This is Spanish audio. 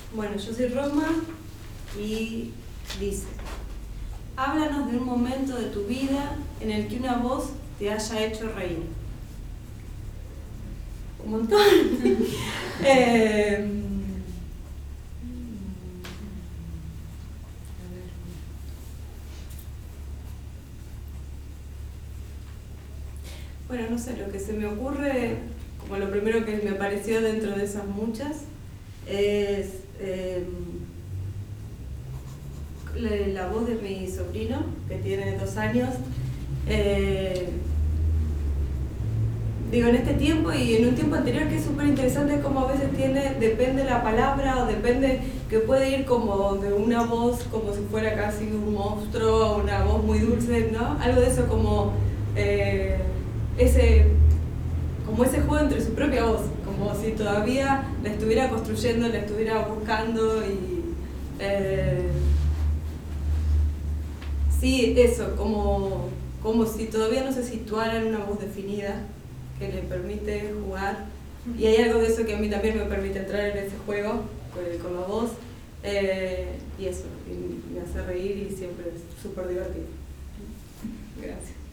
Bueno, yo soy Roma y dice: háblanos de un momento de tu vida en el que una voz te haya hecho reír. Un montón. Bueno, no sé, lo que se me ocurre, como lo primero que me apareció dentro de esas muchas, es la voz de mi sobrino, que tiene 2 años. Digo, en este tiempo y en un tiempo anterior, que es súper interesante cómo a veces depende la palabra, o depende, que puede ir como de una voz como si fuera casi un monstruo, una voz muy dulce, ¿no? Algo de eso como ese juego entre su propia voz, como si todavía la estuviera construyendo, la estuviera buscando y sí, eso, como si todavía no se situara en una voz definida que le permite jugar, y hay algo de eso que a mí también me permite entrar en ese juego con la voz, y eso, y me hace reír y siempre es súper divertido. Gracias.